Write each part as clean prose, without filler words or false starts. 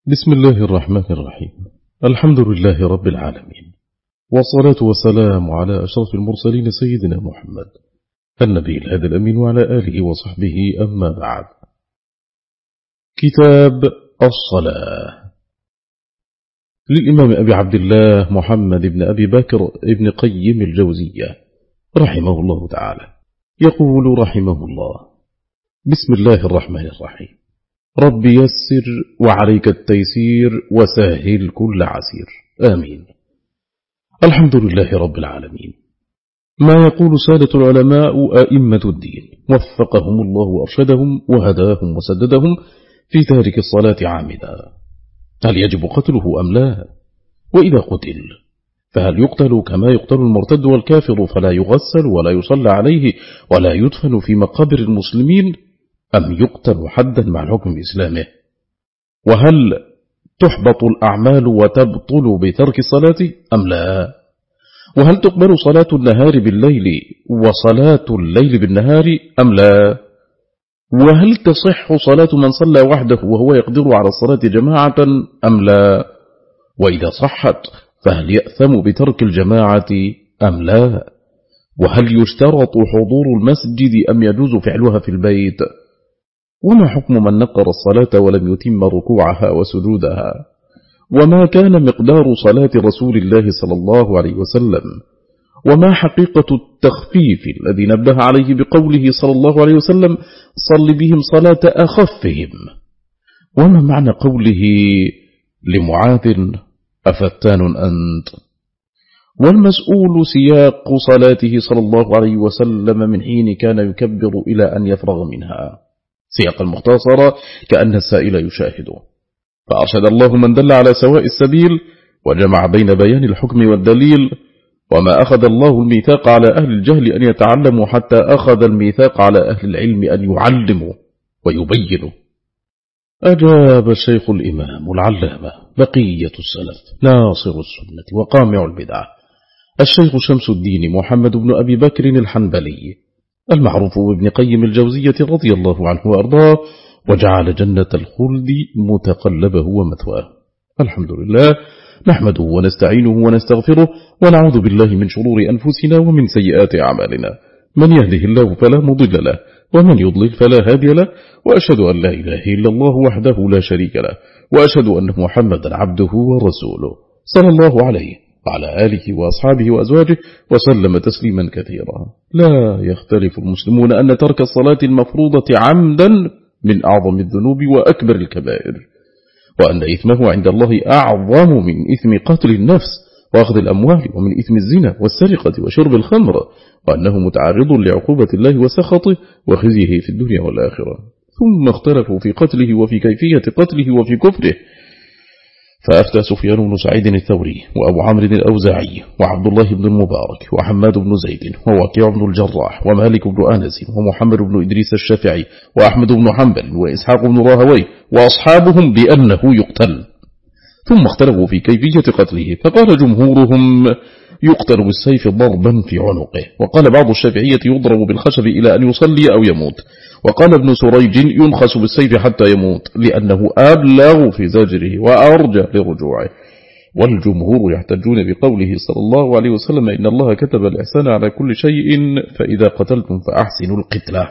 بسم الله الرحمن الرحيم. الحمد لله رب العالمين، والصلاة والسلام على أشرف المرسلين سيدنا محمد النبي الهادي الأمين وعلى آله وصحبه، أما بعد. كتاب الصلاة للإمام أبي عبد الله محمد بن أبي بكر ابن قيم الجوزية رحمه الله تعالى، يقول رحمه الله: بسم الله الرحمن الرحيم. رب يسر وعليك التيسير وسهل كل عسير، آمين. الحمد لله رب العالمين. ما يقول سادة العلماء أئمة الدين وفقهم الله وأرشدهم وهداهم وسددهم في تارك الصلاة عامدا: هل يجب قتله أم لا؟ وإذا قتل فهل يقتل كما يقتل المرتد والكافر فلا يغسل ولا يصلى عليه ولا يدفن في مقابر المسلمين، أم يقتل حدا مع الحكم بإسلامه؟ وهل تحبط الأعمال وتبطل بترك الصلاة أم لا؟ وهل تقبل صلاة النهار بالليل وصلاة الليل بالنهار أم لا؟ وهل تصح صلاة من صلى وحده وهو يقدر على الصلاة جماعة أم لا؟ وإذا صحت فهل يأثم بترك الجماعة أم لا؟ وهل يشترط حضور المسجد أم يجوز فعلها في البيت؟ وما حكم من نقر الصلاة ولم يتم ركوعها وسجودها؟ وما كان مقدار صلاة رسول الله صلى الله عليه وسلم؟ وما حقيقة التخفيف الذي نبه عليه بقوله صلى الله عليه وسلم: صل بهم صلاة أخفهم؟ وما معنى قوله لمعاذ: أفتان أنت؟ والمسؤول سياق صلاته صلى الله عليه وسلم من حين كان يكبر إلى أن يفرغ منها، سياق المختصر كأن السائل يشاهده. فأرشد الله من دل على سواء السبيل وجمع بين بيان الحكم والدليل. وما أخذ الله الميثاق على أهل الجهل أن يتعلموا حتى أخذ الميثاق على أهل العلم أن يعلموا ويبينوا. أجاب الشيخ الإمام العلامة بقية السلف ناصر السنة وقامع البدعة الشيخ شمس الدين محمد بن أبي بكر الحنبلي المعروف بابن قيم الجوزية رضي الله عنه وأرضاه، وجعل جنة الخلد متقلبه ومثواه. الحمد لله، نحمده ونستعينه ونستغفره ونعوذ بالله من شرور أنفسنا ومن سيئات أعمالنا، من يهده الله فلا مضل له ومن يضلل فلا هادي له، وأشهد أن لا إله إلا الله وحده لا شريك له، وأشهد أن محمدا عبده ورسوله صلى الله عليه وعلى آله وأصحابه وأزواجه وسلم تسليما كثيرا. لا يختلف المسلمون أن ترك الصلاة المفروضة عمدا من أعظم الذنوب وأكبر الكبائر، وأن إثمه عند الله أعظم من إثم قتل النفس وأخذ الأموال، ومن إثم الزنا والسرقة وشرب الخمر، وأنه متعرض لعقوبة الله وسخطه وخزيه في الدنيا والآخرة. ثم اختلفوا في قتله وفي كيفية قتله وفي كفره، فأفتى سفيان بن سعيد الثوري وأبو عمرو الأوزاعي وعبد الله بن المبارك وحماد بن زيد ووكيع بن الجراح ومالك بن أنس ومحمد بن إدريس الشافعي وأحمد بن حنبل وإسحاق بن راهويه وأصحابهم بأنه يقتل. ثم اختلفوا في كيفية قتله، فقال جمهورهم: يقتل بالسيف ضربا في عنقه، وقال بعض الشافعية يضرب بالخشب إلى أن يصلي أو يموت، وقال ابن سريج ينخس بالسيف حتى يموت لأنه أبلغ في زجره وأرجى لرجوعه. والجمهور يحتجون بقوله صلى الله عليه وسلم: إن الله كتب الإحسان على كل شيء فإذا قتلتم فأحسنوا القتلة،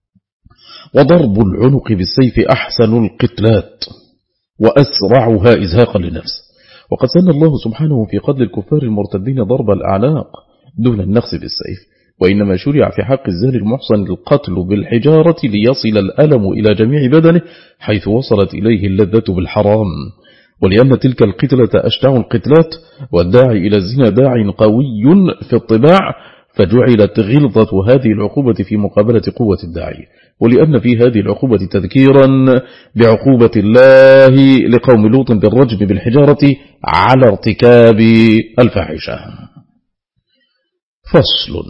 وضرب العنق بالسيف أحسن القتلات وأسرعها إزهاقا للنفس. وقد سن الله سبحانه في قتل الكفار المرتدين ضرب الأعناق دون النخس بالسيف، وإنما شرع في حق الزاني المحصن القتل بالحجارة ليصل الألم إلى جميع بدنه حيث وصلت إليه اللذة بالحرام، ولأن تلك القتلة أشجع القتلات، والداعي إلى الزنا داع قوي في الطباع، فجعلت غلظة هذه العقوبة في مقابلة قوة الداعي، ولأن في هذه العقوبة تذكيرا بعقوبة الله لقوم لوط بالرجم بالحجارة على ارتكاب الفاحشة. فصل.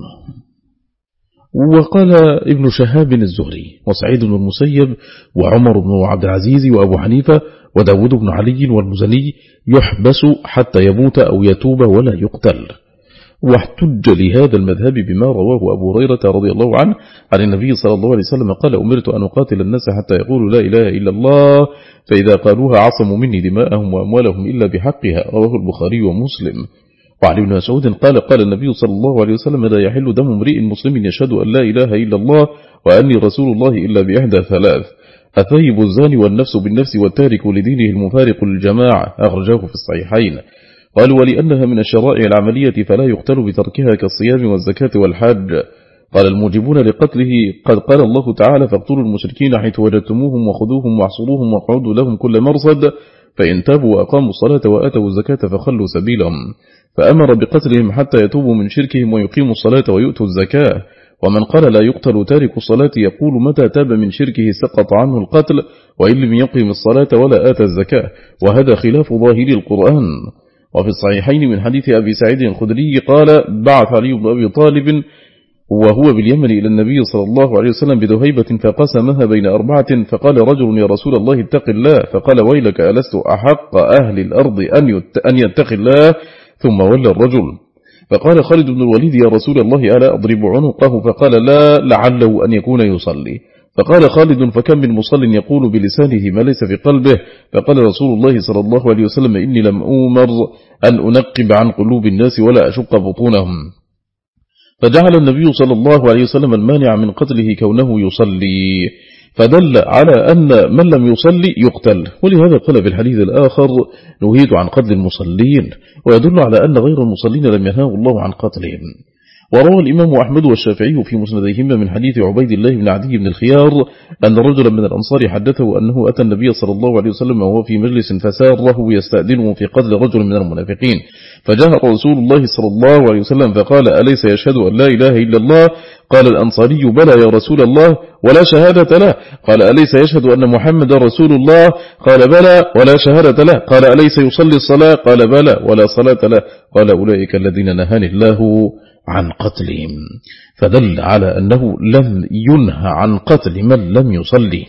وقال ابن شهاب الزهري وسعيد بن المسيب وعمر بن عبد العزيز وأبو حنيفة وداود بن علي والمزني: يحبس حتى يموت أو يتوب ولا يقتل. واحتج لهذا المذهب بما رواه أبو هريرة رضي الله عنه عن النبي صلى الله عليه وسلم قال أمرت أن أقاتل الناس حتى يقولوا لا إله إلا الله فإذا قالوها عصموا مني دماءهم وأموالهم إلا بحقها، رواه البخاري ومسلم. وعن ابن مسعود قال النبي صلى الله عليه وسلم لا يحل دم امرئ مسلم يشهد أن لا إله إلا الله وأني رسول الله إلا بإحدى ثلاث: الثيب الزاني والنفس بالنفس والتارك لدينه المفارق للجماعة، أخرجاه في الصحيحين. قالوا ولأنها من الشرائع العملية فلا يقتل بتركها كالصيام والزكاة والحج. قال الموجبون لقتله قد قال الله تعالى فاقتلوا المشركين حيث وجدتموهم وخذوهم واحصروهم واقعدوا لهم كل مرصد فإن تابوا وأقاموا الصلاة وآتوا الزكاة فخلوا سبيلهم، فأمر بقتلهم حتى يتوبوا من شركهم ويقيموا الصلاة ويؤتوا الزكاة. ومن قال لا يقتل تارك الصلاة يقول متى تاب من شركه سقط عنه القتل وإن لم يقيم الصلاة ولا آتى الزكاة، وهذا خلاف ظاهر القرآن. وفي الصحيحين من حديث أبي سعيد الخدري قال بعث علي بن أبي طالب وهو باليمن إلى النبي صلى الله عليه وسلم بدهيبة فقسمها بين 4 فقال رجل يا رسول الله اتق الله، فقال ويلك ألست أحق أهل الأرض أن يتق الله؟ ثم ولى الرجل، فقال خالد بن الوليد يا رسول الله ألا أضرب عنقه؟ فقال لا لعله أن يكون يصلي. فقال خالد فكم من مصل يقول بلسانه ما ليس في قلبه؟ فقال رسول الله صلى الله عليه وسلم إني لم أؤمر أن أنقب عن قلوب الناس ولا أشق بطونهم. فجعل النبي صلى الله عليه وسلم المانع من قتله كونه يصلي، فدل على أن من لم يصلي يقتل. ولهذا قال في الحديث الآخر نهيت عن قتل المصلين، ويدل على أن غير المصلين لم ينهاه الله عن قتلهم. وروى الإمام أحمد والشافعي في مسنديهما من حديث عبيد الله بن عدي بن الخيار أن رجلا من الأنصار حدثه أنه أتى النبي صلى الله عليه وسلم وهو في مجلس فساره يستأذنه في قتل رجل من المنافقين، فجاء رسول الله صلى الله عليه وسلم فقال أليس يشهد أن لا إله إلا الله؟ قال الأنصاري بلى يا رسول الله ولا شهادة له. قال أليس يشهد أن محمد رسول الله؟ قال بلى ولا شهادة له. قال أليس يصلي الصلاة؟ قال بلى ولا صلاة له. قال أولئك الذين نهاني الله عن قتلهم، فدل على أنه لم ينهى عن قتل من لم يصلي.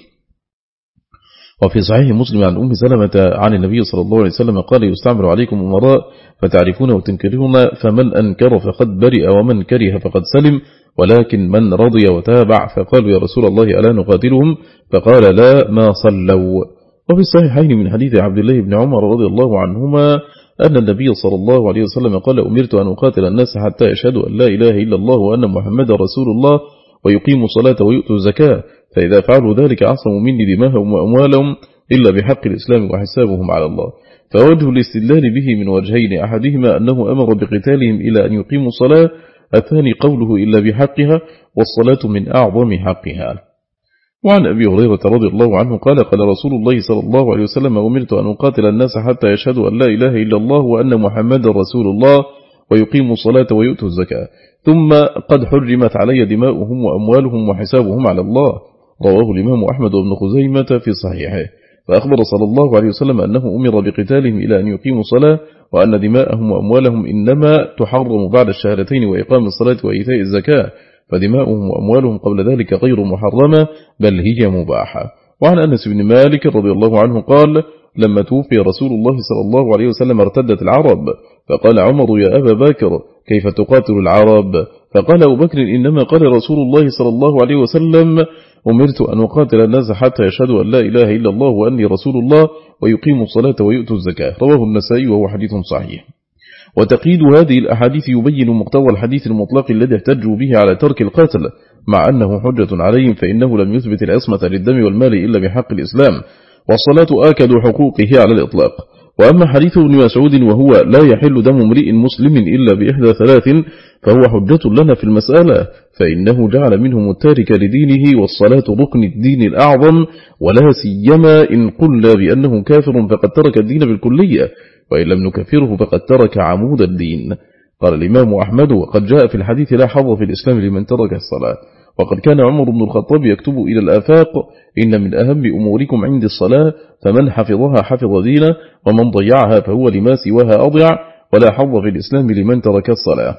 وفي صحيح مسلم عن أم سلمة عن النبي صلى الله عليه وسلم قال يستعمل عليكم أمراء فتعرفون وتنكرون، فمن أنكر فقد برئ ومن كره فقد سلم، ولكن من رضي وتابع. فقالوا يا رسول الله ألا نقاتلهم؟ فقال لا ما صلوا. وفي الصحيحين من حديث عبد الله بن عمر رضي الله عنهما أن النبي صلى الله عليه وسلم قال أمرت أن أقاتل الناس حتى يشهدوا أن لا إله إلا الله وأن محمد رسول الله ويقيموا الصلاة ويؤتوا الزكاة، فإذا فعلوا ذلك عصموا مني دماءهم وأموالهم إلا بحق الإسلام وحسابهم على الله. فوجه الاستدلال به من وجهين: أحدهما أنه أمر بقتالهم إلى أن يقيموا الصلاة، الثاني قوله إلا بحقها، والصلاة من أعظم حقها. وعن أبي هريرة رضي الله عنه قال رسول الله صلى الله عليه وسلم أمرت أن أقاتل الناس حتى يشهدوا أن لا إله إلا الله وأن محمد رسول الله ويقيموا الصلاة ويؤتوا الزكاة، ثم قد حرمت علي دماؤهم وأموالهم وحسابهم على الله. رواه الإمام أحمد بن خزيمة في صحيحه. فأخبر صلى الله عليه وسلم أنه أمر بقتالهم إلى أن يقيموا الصلاة، وأن دماءهم وأموالهم إنما تحرم بعد الشهادتين وإقام الصلاة وإيتاء الزكاة، فدماؤهم وأموالهم قبل ذلك غير محرمة بل هي مباحة. وعن أنس بن مالك رضي الله عنه قال لما توفي رسول الله صلى الله عليه وسلم ارتدت العرب، فقال عمر يا أبا بكر كيف تقاتل العرب؟ فقال أبو بكر إنما قال رسول الله صلى الله عليه وسلم أمرت أن أقاتل الناس حتى يشهدوا أن لا إله إلا الله وأني رسول الله ويقيموا الصلاة ويؤتوا الزكاة. رواه النسائي وهو حديث صحيح. وتقييد هذه الأحاديث يبين مقتضى الحديث المطلق الذي احتجوا به على ترك القتل، مع أنه حجة عليهم، فإنه لم يثبت العصمة للدم والمال إلا بحق الإسلام، والصلاة آكد حقوقه على الإطلاق. وأما حديث ابن مسعود وهو لا يحل دم امرئ مسلم إلا بإحدى ثلاث فهو حجة لنا في المسألة، فإنه جعل منهم التارك لدينه، والصلاة ركن الدين الأعظم، ولا سيما إن قلنا بأنه كافر فقد ترك الدين بالكلية، وإن لم نكفره فقد ترك عمود الدين. قال الإمام أحمد وقد جاء في الحديث لا حظ في الإسلام لمن ترك الصلاة. وقد كان عمر بن الخطاب يكتب إلى الآفاق إن من أهم أموركم عند الصلاة، فمن حفظها حفظ دينه، ومن ضيعها فهو لما سواها أضيع، ولا حظ في الإسلام لمن ترك الصلاة.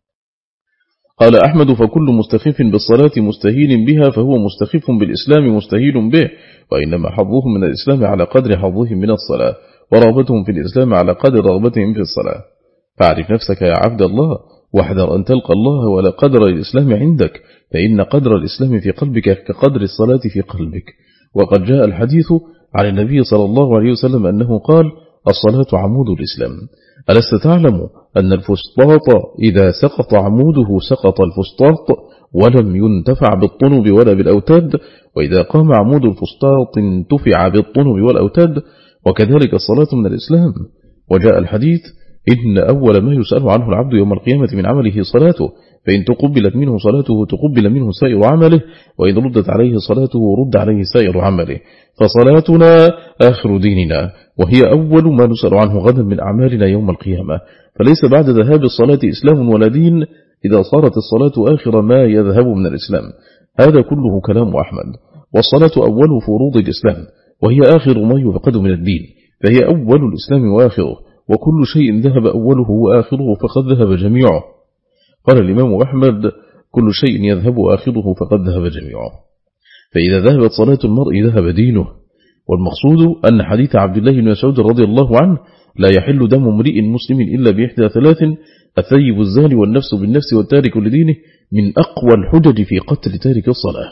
قال أحمد فكل مستخف بالصلاة مستهين بها فهو مستخف بالإسلام مستهين به، وإنما حظهم من الإسلام على قدر حظهم من الصلاة، ورغبتهم في الإسلام على قدر رغبتهم في الصلاة. فاعرف نفسك يا عبد الله، واحذر أن تلقى الله ولا قدر الإسلام عندك، فإن قدر الإسلام في قلبك كقدر الصلاة في قلبك. وقد جاء الحديث عن النبي صلى الله عليه وسلم أنه قال: الصلاة عمود الإسلام. ألست تعلم أن الفسطاط إذا سقط عموده سقط الفسطاط ولم ينتفع بالطنب ولا بالأوتاد، وإذا قام عمود الفسطاط انتفع بالطنب والأوتاد، وكذلك الصلاة من الإسلام. وجاء الحديث: إن أول ما يسأل عنه العبد يوم القيامة من عمله صلاته، فإن تقبلت منه صلاته تقبل منه سائر عمله، وإن ردت عليه صلاته رد عليه سائر عمله. فصلاتنا آخر ديننا، وهي أول ما نسأل عنه غدا من أعمالنا يوم القيامة. فليس بعد ذهاب الصلاة إسلام ولا دين إذا صارت الصلاة آخر ما يذهب من الإسلام. هذا كله كلام أحمد. والصلاة أول فروض الإسلام، وهي آخر ما يفقد من الدين، فهي أول الإسلام وآخره، وكل شيء ذهب أوله وآخره فقد ذهب جميعه. قال الإمام أحمد: كل شيء يذهب آخره فقد ذهب جميعه. فإذا ذهبت صلاة المرء ذهب دينه. والمقصود أن حديث عبد الله بن مسعود رضي الله عنه: لا يحل دم امرئ مسلم إلا بإحدى ثلاث: الثيب الزاني والنفس بالنفس والتارك لدينه، من أقوى الحجج في قتل تارك الصلاة.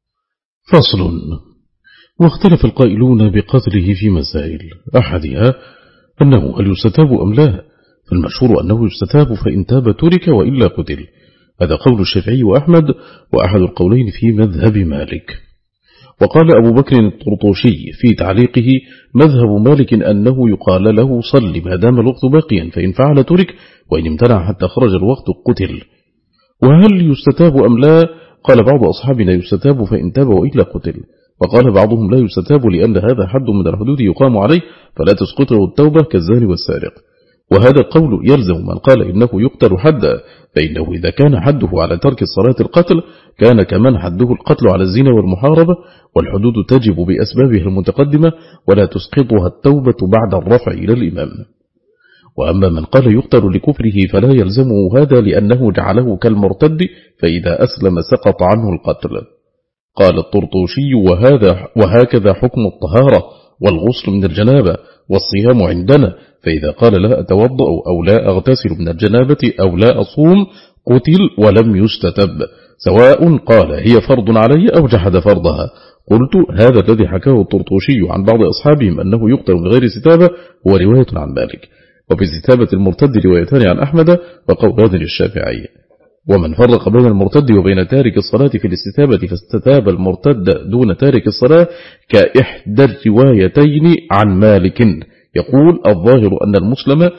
فصل. واختلف القائلون بقتله في مسائل، أحدها أنه هل يستتاب أم لا، فالمشهور أنه يستتاب فإن تاب ترك وإلا قتل. هذا قول الشافعي وأحمد، وأحد القولين في مذهب مالك. وقال أبو بكر الطرطوشي في تعليقه: مذهب مالك أنه يقال له صل ما دام الوقت باقيا، فإن فعل ترك، وإن امتنع حتى خرج الوقت قتل. وهل يستتاب أم لا؟ قال بعض أصحابنا يستتاب فإن تاب وإلا قتل، وقال بعضهم لا يستتاب لأن هذا حد من الحدود يقام عليه فلا تسقطه التوبة كالزاني والسارق. وهذا القول يلزم من قال إنه يقتل حدا، فإنه إذا كان حده على ترك الصلاة القتل كان كمن حده القتل على الزنا والمحاربة، والحدود تجب بأسبابها المتقدمة ولا تسقطها التوبة بعد الرفع إلى الإمام. وأما من قال يقتل لكفره فلا يلزمه هذا لأنه جعله كالمرتد، فإذا أسلم سقط عنه القتل. قال الطرطوشي: وهكذا حكم الطهارة والغسل من الجنابة والصيام عندنا، فإذا قال لا أتوضأ أو لا أغتسل من الجنابة أو لا أصوم قتل ولم يستتب، سواء قال هي فرض علي أو جحد فرضها. قلت: هذا الذي حكاه الطرطوشي عن بعض أصحابهم أنه يقتل بغير استتابة هو رواية عن مالك، وفي استتابة المرتد روايتان عن أحمد وقولان للشافعي. ومن فرق بين المرتد وبين تارك الصلاة في الاستتابة فاستتاب المرتد دون تارك الصلاة كإحدى الروايتين عن مالك، يقول: الظاهر أن المسلم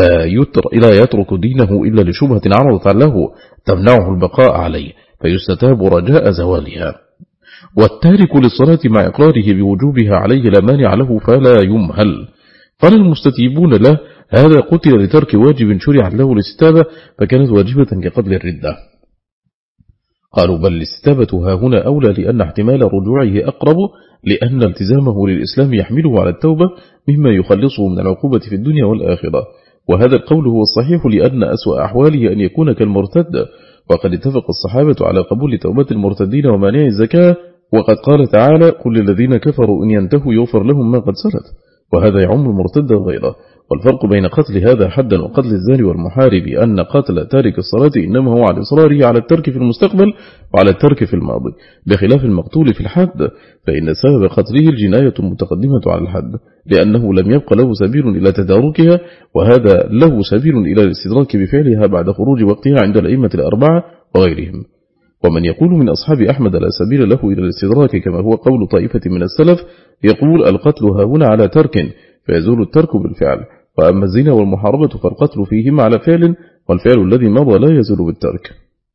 لا يترك دينه إلا لشبهة عرضت له تمنعه البقاء عليه، فيستتاب رجاء زوالها. والتارك للصلاة مع إقراره بوجوبها عليه لا مانع له فلا يمهل. قال المستتيبون له: هذا قتل لترك واجب شرع له الاستتابة فكانت واجبة كقتل الردة. قالوا: بل الاستتابة ها هنا أولى، لأن احتمال رجوعه أقرب، لأن التزامه للإسلام يحمله على التوبة مما يخلصه من العقوبة في الدنيا والآخرة. وهذا القول هو الصحيح، لأن أسوأ أحواله أن يكون كالمرتد. وقد اتفق الصحابة على قبول توبة المرتدين ومانع الزكاة، وقد قال تعالى: كل الذين كفروا إن ينتهوا يغفر لهم ما قد سلف. وهذا يعم المرتد وغيره. والفرق بين قتل هذا حدا وقتل الزاني والمحارب أن قتل تارك الصلاة إنما هو على إصراره على الترك في المستقبل وعلى الترك في الماضي، بخلاف المقتول في الحد، فإن سبب قتله الجناية المتقدمة على الحد، لأنه لم يبق له سبيل إلى تداركها، وهذا له سبيل إلى الاستدراك بفعلها بعد خروج وقتها عند الأئمة الأربعة وغيرهم. ومن يقول من أصحاب أحمد لا سبيل له إلى الاستدراك كما هو قول طائفة من السلف، يقول: القتل هاهنا على ترك فيزول الترك بالفعل، وأما الزنا والمحاربة فالقتل فيهما على فعل، والفعل الذي مضى لا يزول بالترك.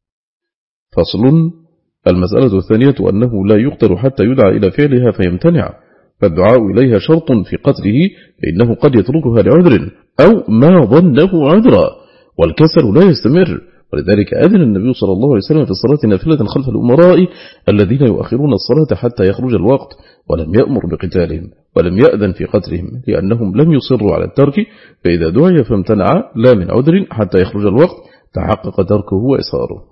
فصل. المسألة الثانية أنه لا يقتل حتى يدعى إلى فعلها فيمتنع، فالدعاء إليها شرط في قتله، فإنه قد يتركها لعذر أو ما ظنه عذرا، والكسل لا يستمر. ولذلك أذن النبي صلى الله عليه وسلم في الصلاة نافلة خلف الأمراء الذين يؤخرون الصلاة حتى يخرج الوقت، ولم يأمر بقتالهم ولم يأذن في قتلهم، لأنهم لم يصروا على الترك، فإذا دعي فامتنع لا من عذر حتى يخرج الوقت تحقق تركه وإصاره.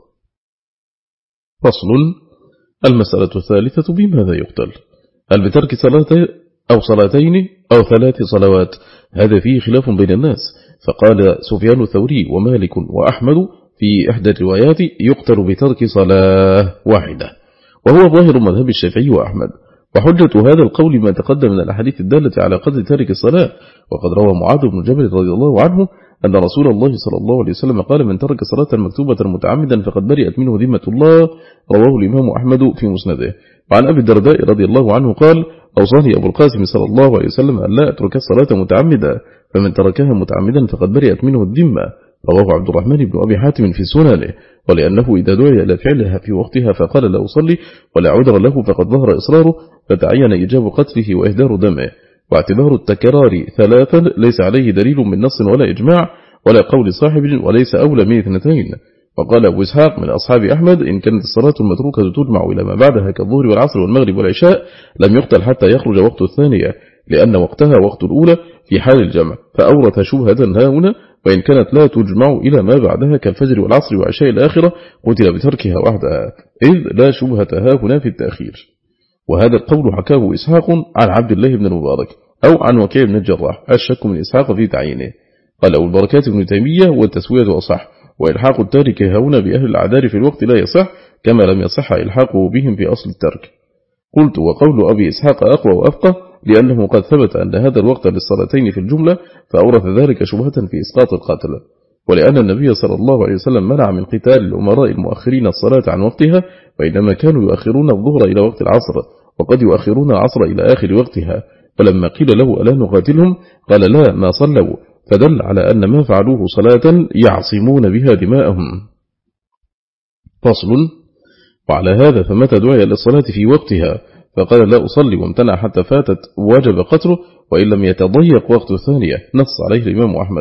فصل. المسألة الثالثة: بماذا يقتل؟ هل بترك صلاة أو صلاتين أو 3 صلوات؟ هذا فيه خلاف بين الناس، فقال سفيان الثوري ومالك وأحمد: في إحدى الروايات يقتل بترك صلاة واحدة، وهو ظاهر مذهب الشافعي وأحمد. وحجة هذا القول ما تقدم من الأحاديث الدالة على قتل تارك الصلاة. وقد روى معاذ بن جبل رضي الله عنه أن رسول الله صلى الله عليه وسلم قال: من ترك صلاة مكتوبة متعمدا فقد برئت منه ذمة الله. رواه الإمام أحمد في مسنده. وعن أبي الدرداء رضي الله عنه قال: أوصاني أبو القاسم صلى الله عليه وسلم أن لا أترك الصلاة متعمدا، فمن تركها متعمدا فقد برئت منه الذمة. رواه عبد الرحمن بن أبي حاتم في سننه. ولأنه إذا دعي إلى فعلها في وقتها فقال لا أصلي ولا عذر له فقد ظهر إصراره، فتعين إيجاب قتله وإهدار دمه. واعتبار التكرار ثلاثا ليس عليه دليل من نص ولا إجماع ولا قول صاحب، وليس أولى من اثنتين. وقال أبو إسحاق من أصحاب أحمد: إن كانت الصلاة المتروكة تجمع إلى ما بعدها كالظهر والعصر والمغرب والعشاء لم يقتل حتى يخرج وقت الثانية، لأن وقتها وقت الأولى في حال الجمع، فأورث شبهة هنا. وإن كانت لا تجمع إلى ما بعدها كالفجر والعصر وعشاء الآخرة قتل بتركها وحدها، إذ لا شبهة هنا في التأخير. وهذا القول حكاه إسحاق عن عبد الله بن المبارك أو عن وكيع بن الجراح، الشك من إسحاق في تعيينه. قال أبو البركات ابن تيمية: والتسوية أصح، وإلحاق التارك هنا بأهل الأعذار في الوقت لا يصح، كما لم يصح إلحاقه بهم في أصل الترك. قلت: وقول أبي إسحاق أقوى وأفقه، لأنه قد ثبت أن هذا الوقت للصلاتين في الجملة، فأورث ذلك شبهة في إسقاط القتل. ولأن النبي صلى الله عليه وسلم منع من قتال الأمراء المؤخرين الصلاة عن وقتها، وإنما كانوا يؤخرون الظهر إلى وقت العصر، وقد يؤخرون العصر إلى آخر وقتها. فلما قيل له ألا نقاتلهم قال: لا، ما صلوا، فدل على أن ما فعلوه صلاة يعصمون بها دماءهم. فصل. وعلى هذا فمتى دعي للصلاة في وقتها فقال لا أصلي وامتنع حتى فاتت وجب قتله، وإن لم يتضيق وقت الثانية، نص عليه الإمام أحمد.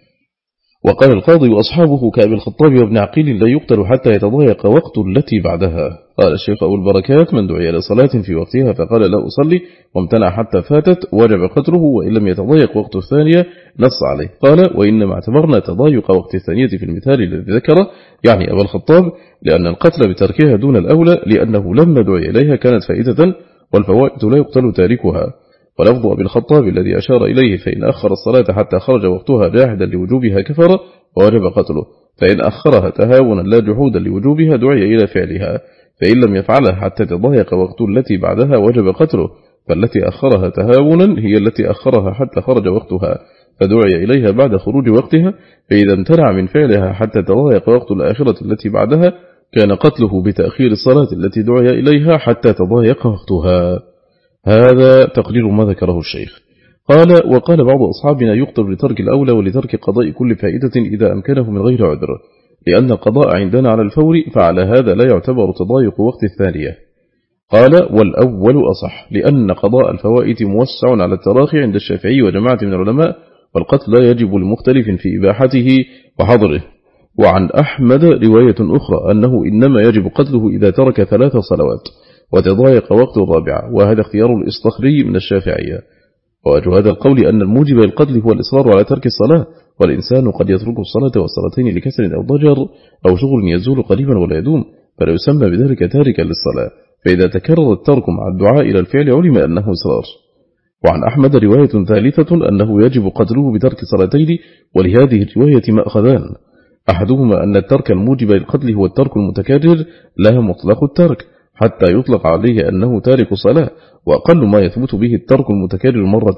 وقال القاضي وأصحابه كأبي الخطاب وابن عقيل: لا يقتل حتى يتضيق وقت التي بعدها. قال الشيخ أبو البركات: من دعي لصلاة في وقتها فقال لا أصلي وامتنع حتى فاتت وجب قتله، وإن لم يتضيق وقت الثانية، نص عليه. قال: وإنما اعتبرنا تضايق وقت الثانية في المثال الذي ذكره، يعني أبا الخطاب، لأن القتل بتركها دون الأولى، لأنه لما دعي إليها كانت فائدة، والفوائد لا يقتل تاركها. ولفظ أبي الخطاب الذي أشار إليه: فإن أخر الصلاة حتى خرج وقتها جاحدا لوجوبها كفر ووجب قتله، فإن أخرها تهاونا لا جحودا لوجوبها دعي إلى فعلها، فإن لم يفعلها حتى تضايق وقت التي بعدها وجب قتله، فالتي أخرها تهاونا هي التي أخرها حتى خرج وقتها فدعي إليها بعد خروج وقتها، فإذا امتنع من فعلها حتى تضايق وقت الآخرة التي بعدها كان قتله بتأخير الصلاة التي دعي إليها حتى تضايق وقتها. هذا تقرير ما ذكره الشيخ. قال: وقال بعض أصحابنا يقتل لترك الأولى ولترك قضاء كل فائدة إذا أمكنه من غير عذر، لأن القضاء عندنا على الفور، فعلى هذا لا يعتبر تضايق وقت الثانية. قال: والأول أصح، لأن قضاء الفوائد موسع على التراخي عند الشافعي وجماعة من العلماء، والقتل لا يجب لمختلف في إباحته وحظره. وعن أحمد رواية أخرى أنه إنما يجب قتله إذا ترك 3 صلوات وتضايق وقت الرابعة، وهذا اختيار الإصطخري من الشافعية. ووجه هذا القول أن الموجب للقتل هو الإصرار على ترك الصلاة، والإنسان قد يترك الصلاة والصلاتين لكسل أو ضجر أو شغل يزول قريبا ولا يدوم، فلا يسمى بذلك تاركا للصلاة، فإذا تكرر الترك مع الدعاء إلى الفعل علم أنه إصرار. وعن أحمد رواية ثالثة أنه يجب قتله بترك صلاتين، ولهذه الرواية مأخذان: أحدهما أن الترك الموجب للقتل هو الترك المتكرر لا مطلق الترك حتى يطلق عليه أنه تارك صلاة، وأقل ما يثبت به الترك المتكرر مرة.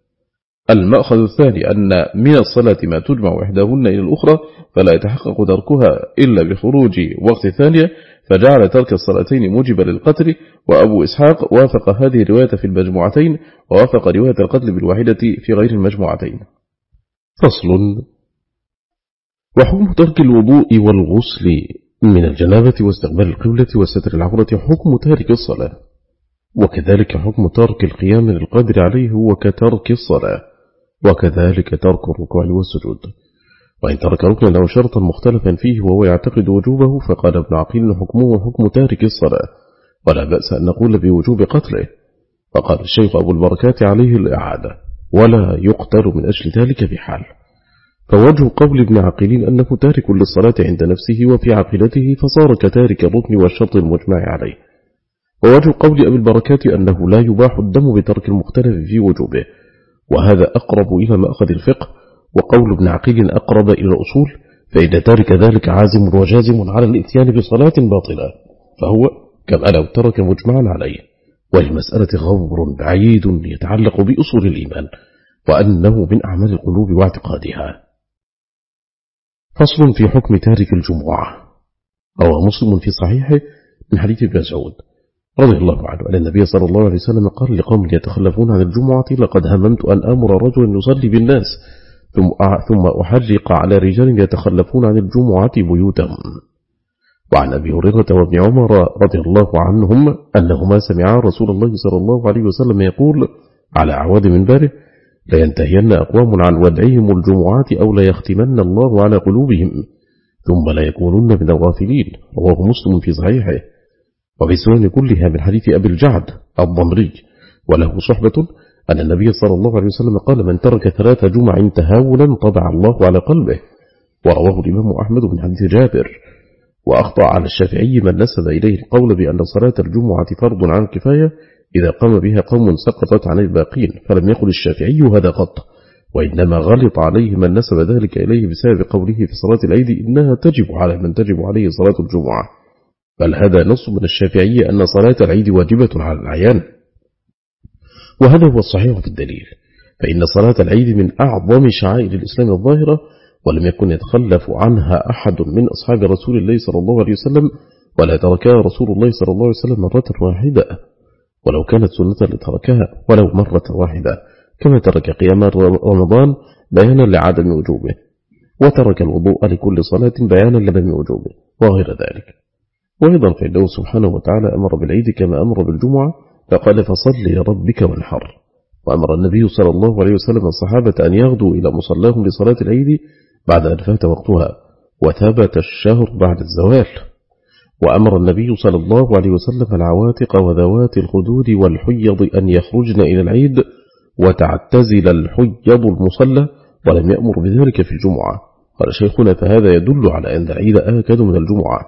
المأخذ الثاني أن من الصلاة ما تجمع إحداهن إلى الأخرى، فلا يتحقق تركها إلا بخروج وقت الثانية، فجعل ترك الصلاتين موجبا للقتل. وأبو إسحاق وافق هذه الرواية في المجموعتين، ووافق رواية القتل بالواحدة في غير المجموعتين. فصل. وحكم ترك الوضوء والغسل من الجنابة واستقبال القبلة وستر العورة حكم تارك الصلاة، وكذلك حكم ترك القيام للقادر عليه هو كترك الصلاة، وكذلك ترك الركوع والسجود. وإن ترك ركنا أو شرطا مختلفا فيه وهو يعتقد وجوبه، فقال ابن عقيل حكمه حكم تارك الصلاة، ولا بأس أن نقول بوجوب قتله. فقال الشيخ أبو البركات عليه الإعادة، ولا يقتل من أجل ذلك بحال. فوجه قول ابن عقيل أنه تارك للصلاة عند نفسه وفي عقيدته، فصار كتارك الركن والشرط المجمع عليه. ووجه قول أبي البركات أنه لا يباح الدم بترك المختلف في وجوبه، وهذا أقرب إلى مأخذ الفقه، وقول ابن عقيل أقرب إلى الأصول، فإن تارك ذلك عازم وجازم على الإتيان بصلاة باطلة، فهو كما لو ترك مجمعا عليه. وللمسألة غور بعيد يتعلق بأصول الإيمان، وأنه من أعمال القلوب واعتقادها. فصل في حكم تارك الجمعة. روى مسلم في صحيحه من حديث ابن مسعود رضي الله عنه أن النبي صلى الله عليه وسلم قال لقوم يتخلفون عن الجمعة: لقد هممت أن آمر رجلا يصلي بالناس ثم أحرق على رجال يتخلفون عن الجمعة بيوتهم. وعن أبي هريرة وابن عمر رضي الله عنهم أنهما سمعا رسول الله صلى الله عليه وسلم يقول على أعواد منبره: لينتهين أقوام عن ودعهم الجمعات أو ليختمن الله على قلوبهم ثم لا يكونون من الغافلين. رواه مسلم في صحيحه. وفي السنن كلها من حديث أبي الجعد الضمري وله صحبة أن النبي صلى الله عليه وسلم قال: من ترك 3 جمع تهاونا طبع الله على قلبه. ورواه الإمام أحمد من حديث جابر. وأخطأ على الشافعي من نسب إليه القول بأن صلاة الجمعة فرض عن كفاية إذا قام بها قوم سقطت عن الباقين، فلم يقل الشافعي هذا قط، وإنما غلط عليه من نسب ذلك إليه بسبب قوله في صلاة العيد إنها تجب على من تجب عليه صلاة الجمعة، بل هذا نص من الشافعي أن صلاة العيد واجبة على الأعيان، وهذا هو الصحيح في الدليل، فإن صلاة العيد من أعظم شعائر الإسلام الظاهرة، ولم يكن يتخلف عنها أحد من أصحاب رسول الله صلى الله عليه وسلم، ولا تركها رسول الله صلى الله عليه وسلم مرة واحدة، ولو كانت سنة لتركها ولو مرة واحدة، كما ترك قيام رمضان بيانا لعدم وجوبه، وترك الوضوء لكل صلاة بيانا لعدم وجوبه، وغير ذلك. وأيضا فإنه سبحانه وتعالى أمر بالعيد كما أمر بالجمعة، فقال: فصل لربك وانحر. وأمر النبي صلى الله عليه وسلم الصحابة أن يغدوا إلى مصلاهم لصلاة العيد بعد أن فات وقتها، وثبت الشهر بعد الزوال. وأمر النبي صلى الله عليه وسلم العواتق وذوات الخدود والحيض أن يخرجن إلى العيد وتعتزل الحيض المصلى، ولم يأمر بذلك في الجمعة. قال شيخنا: فهذا يدل على أن العيد آكد من الجمعة.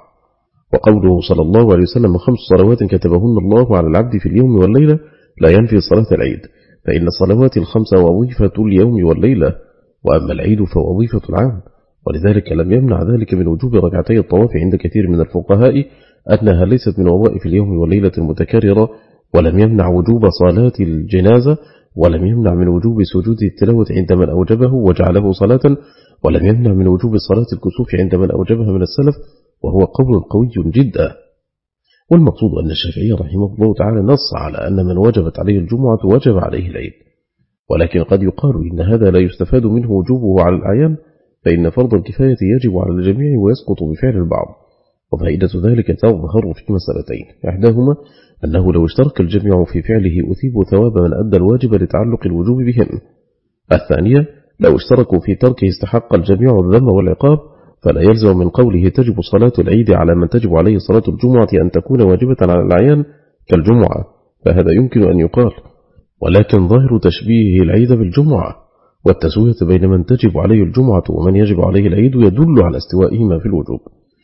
وقوله صلى الله عليه وسلم: 5 صلوات كتبهن الله على العبد في اليوم والليلة، لا ينفي صلاة العيد، فإن الصلوات ال5 وظيفة اليوم والليلة، وأما العيد فوظيفة العام، ولذلك لم يمنع ذلك من وجوب ركعتي الطواف عند كثير من الفقهاء أنها ليست من وظائف اليوم والليلة المتكررة، ولم يمنع وجوب صلاة الجنازة، ولم يمنع من وجوب سجود التلاوة عند من أوجبه وجعله صلاة، ولم يمنع من وجوب صلاة الكسوف عند من أوجبها من السلف، وهو قول قوي جدا. والمقصود أن الشافعي رحمه الله تعالى نص على أن من وجبت عليه الجمعة وجب عليه العيد، ولكن قد يقال إن هذا لا يستفاد منه وجوبه على الأعيان، فإن فرض الكفاية يجب على الجميع ويسقط بفعل البعض. وفائدة ذلك تظهر في مسألتين: إحداهما أنه لو اشترك الجميع في فعله أثيبوا ثواب من أدى الواجب لتعلق الوجوب بهم. الثانية: لو اشتركوا في تركه استحق الجميع الذم والعقاب، فلا يلزم من قوله تجب صلاة العيد على من تجب عليه صلاة الجمعة أن تكون واجبة على الأعيان كالجمعة، فهذا يمكن أن يقال، ولكن ظاهر تشبيهه العيد بالجمعة والتسوية بين من تجب عليه الجمعة ومن يجب عليه العيد يدل على استوائهما في الوجوب،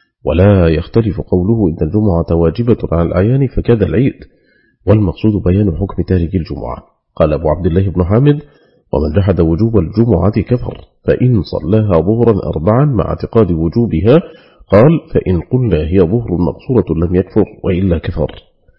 ولا يختلف قوله إن الجمعة واجبة على الأعيان فكذا العيد. والمقصود بيان حكم تارك الجمعة. قال أبو عبد الله بن حامد: ومن جحد وجوب الجمعة كفر، فإن صلاها ظهرا 4 مع اعتقاد وجوبها، قال: فإن قلنا هي ظهر مقصورة لم يكفر وإلا كفر.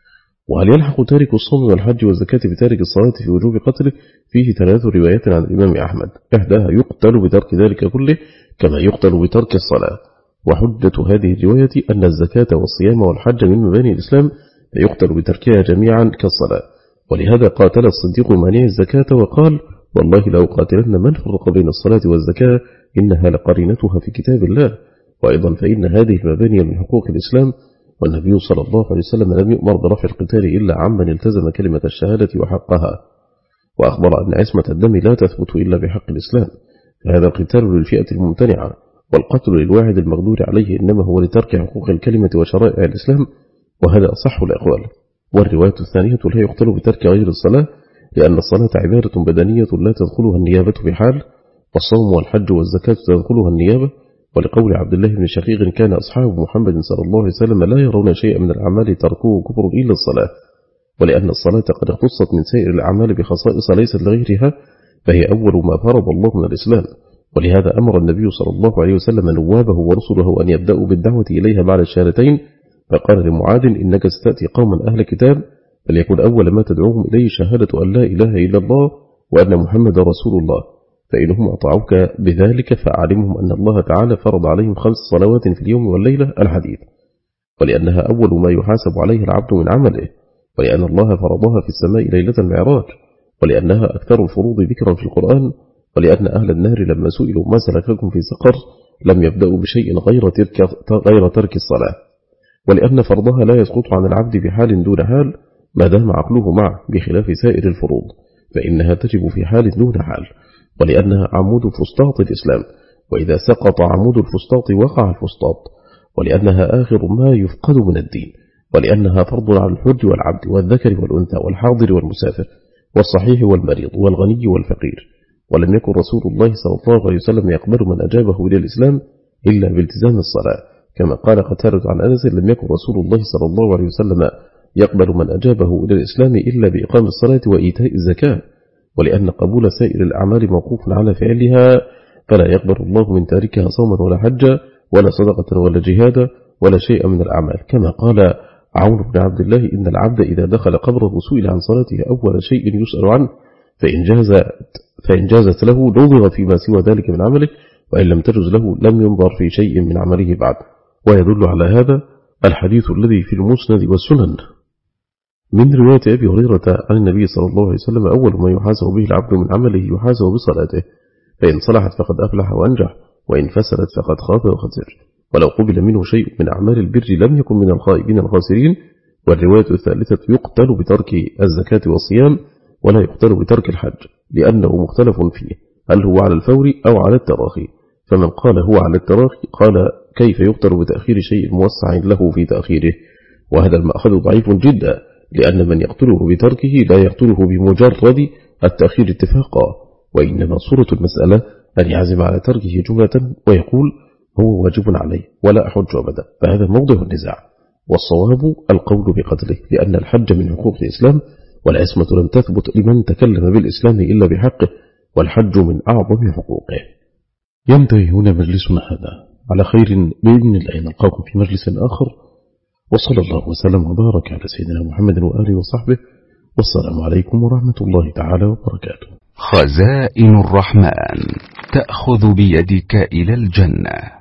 وهل يلحق تارك الصوم والحج والزكاة بتارك الصلاة في وجوب قتله؟ فيه 3 روايات عن الإمام أحمد، إحداها يقتل بترك ذلك كله كما يقتل بترك الصلاة، وحجة هذه الرواية أن الزكاة والصيام والحج من مباني الإسلام فيقتل بتركها جميعا كالصلاة، ولهذا قاتل الصديق مانع الزكاة وقال: والله لو قاتلن من فرق بين الصلاة والزكاة إنها لقرينتها في كتاب الله. وأيضا فإن هذه المباني من حقوق الإسلام، والنبي صلى الله عليه وسلم لم يؤمر برفع القتال إلا عمن التزم كلمة الشهادة وحقها، وأخبر أن عصمة الدم لا تثبت إلا بحق الإسلام، فهذا القتال للفئة الممتنعة، والقتل للواحد المقدور عليه إنما هو لترك حقوق الكلمة وشرائع الإسلام، وهذا أصح الأقوال. والرواية الثانية: لا يقتل بترك غير الصلاة، لأن الصلاة عبادة بدنية لا تدخلها النيابة بحال، والصوم والحج والزكاة تدخلها النيابة، ولقول عبد الله بن شقيق: كان أصحاب محمد صلى الله عليه وسلم لا يرون شيئا من الأعمال تركوه كفر إلا الصلاة، ولأن الصلاة قد اختصت من سائر الأعمال بخصائص ليست لغيرها، فهي أول ما فرض الله من الإسلام، ولهذا أمر النبي صلى الله عليه وسلم نوابه ورسله أن يبدأوا بالدعوة إليها بعد الشهادتين، فقال لمعاذ: إنك ستأتي قوما أهل كتاب، فليكن أول ما تدعوهم إليه شهادة أن لا إله إلا الله وأن محمد رسول الله، فإنهم أطاعوك بذلك فأعلمهم أن الله تعالى فرض عليهم 5 صلوات في اليوم والليلة الحديث، ولأنها أول ما يحاسب عليه العبد من عمله، ولأن الله فرضها في السماء ليلة المعراج، ولأنها أكثر الفروض ذكرا في القرآن، ولأن أهل النار لما سئلوا ما سلككم في سقر لم يبدأوا بشيء غير ترك الصلاة، ولأن فرضها لا يسقط عن العبد بحال دون حال ما دام عقله معه، بخلاف سائر الفروض فإنها تجب في حال دون حال، ولأنها عمود فسطاط الإسلام، وإذا سقط عمود الفسطاط وقع الفسطاط، ولأنها آخر ما يفقد من الدين، ولأنها فرض على الحج والعبد والذكر والأنثى والحاضر والمسافر والصحيح والمريض والغني والفقير. ولم يكن رسول الله صلى الله عليه وسلم يقبل من أجابه إلى الإسلام إلا بالتزام الصلاة، كما قال قتادة عن أنس: لم يكن رسول الله صلى الله عليه وسلم يقبل من أجابه إلى الإسلام إلا بإقام الصلاة وإيتاء الزكاة، ولأن قبول سائر الأعمال موقوف على فعلها، فلا يقبل الله من تاركها صوما ولا حجا ولا صدقة ولا جهادا ولا شيء من الأعمال، كما قال عون بن عبد الله: إن العبد إذا دخل قبره سئل عن صلاته أول شيء يسأل عنه، فإن جازت له نظر فيما سوى ذلك من عمله، وإن لم تجز له لم ينظر في شيء من عمله بعد. ويدل على هذا الحديث الذي في المسند والسنن من رواية أبي هريرة عن النبي صلى الله عليه وسلم: أول ما يحاسب به العبد من عمله يحاسب بصلاته، فإن صلحت فقد أفلح وأنجح، وإن فسدت فقد خاب وخسر، ولو قبل منه شيء من أعمال البر لم يكن من الخائبين الخاسرين. والرواية الثالثة: يقتل بترك الزكاة والصيام ولا يقتل بترك الحج، لأنه مختلف فيه هل هو على الفور أو على التراخي، فمن قال هو على التراخي قال: كيف يقتل بتأخير شيء موسع له في تأخيره؟ وهذا المأخذ ضعيف جدا، لأن من يقتله بتركه لا يقتله بمجرد التأخير اتفاقا، وإنما صورة المسألة أن يعزم على تركه جملة ويقول هو واجب عليه ولا أحج أبدا، فهذا موضع النزاع، والصواب القول بقتله، لأن الحج من حقوق الإسلام، والعصمة لم تثبت لمن تكلم بالإسلام إلا بحقه، والحج من أعظم حقوقه. ينتهي هنا مجلسنا هذا على خير بإذن الله، نلقاكم في مجلس آخر، وصلى الله وسلم وبارك على سيدنا محمد وآله وصحبه، والسلام عليكم ورحمة الله تعالى وبركاته. خزائن الرحمن تأخذ بيدك إلى الجنة.